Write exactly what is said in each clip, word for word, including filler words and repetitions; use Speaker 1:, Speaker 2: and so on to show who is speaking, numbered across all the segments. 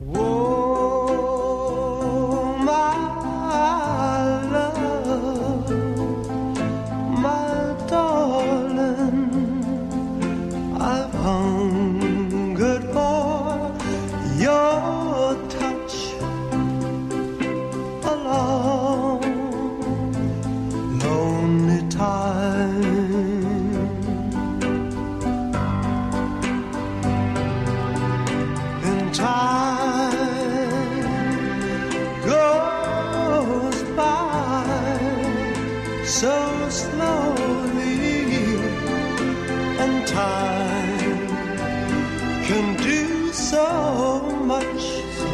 Speaker 1: Oh, my love, my darling, I've hungered for your touch a long, lonely time. In time goes by so slowly, and time can do so much.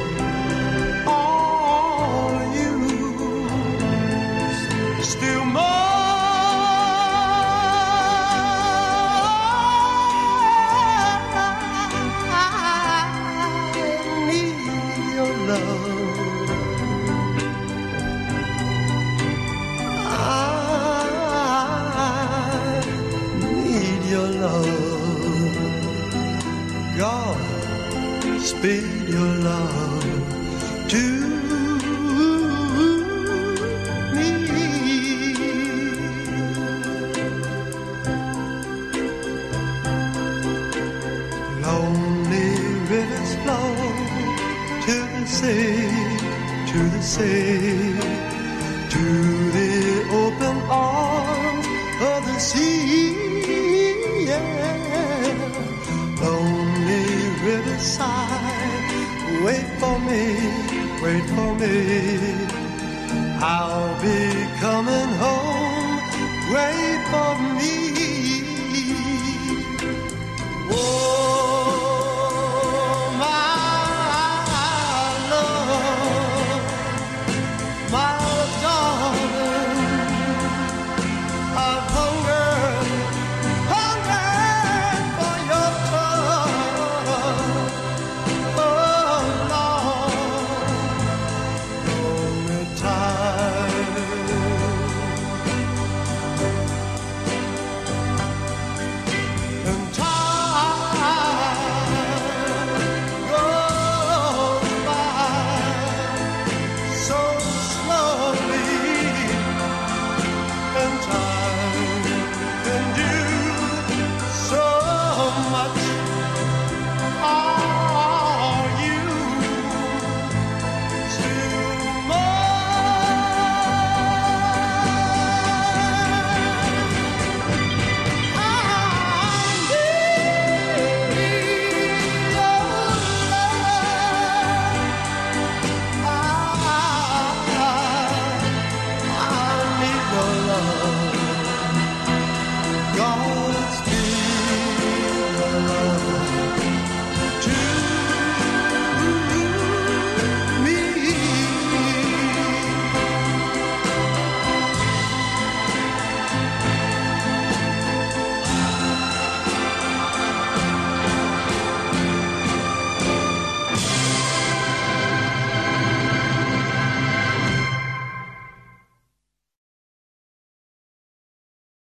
Speaker 1: All you still more. Your love, God, speed your love to me. Lonely rivers flow to the sea, to the sea, to the open arms of the sea. Lonely riverside, wait for me, wait for me. I'll be coming home, wait for me.